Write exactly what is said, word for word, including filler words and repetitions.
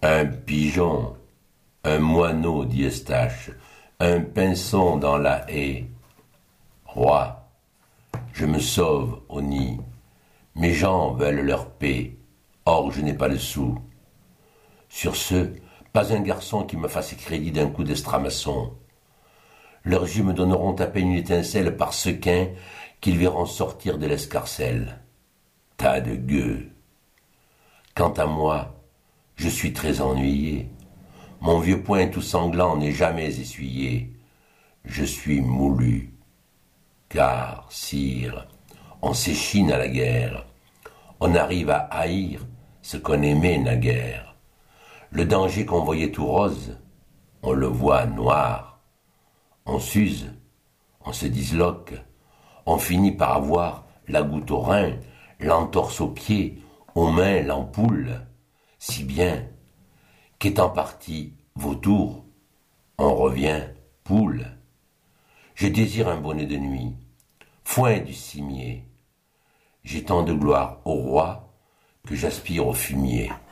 Un pigeon, un moineau, dit Eustache, un pinson dans la haie. Roi, je me sauve au nid, mes gens veulent leur paix, or je n'ai pas le sou. Sur ce, pas un garçon qui me fasse crédit d'un coup d'estramaçon. Leurs yeux me donneront à peine une étincelle par sequin qu'ils verront sortir de l'escarcelle. Tas de gueux. Quant à moi, je suis très ennuyé. Mon vieux poing tout sanglant n'est jamais essuyé. Je suis moulu. Car, sire, on s'échine à la guerre. On arrive à haïr ce qu'on aimait naguère. Le danger qu'on voyait tout rose, on le voit noir. On s'use, on se disloque, on finit par avoir la goutte au rein, l'entorse aux pieds, aux mains l'ampoule, si bien qu'étant parti vautour, on revient poule. Je désire un bonnet de nuit, foin du cimier. J'ai tant de gloire au roi que j'aspire au fumier.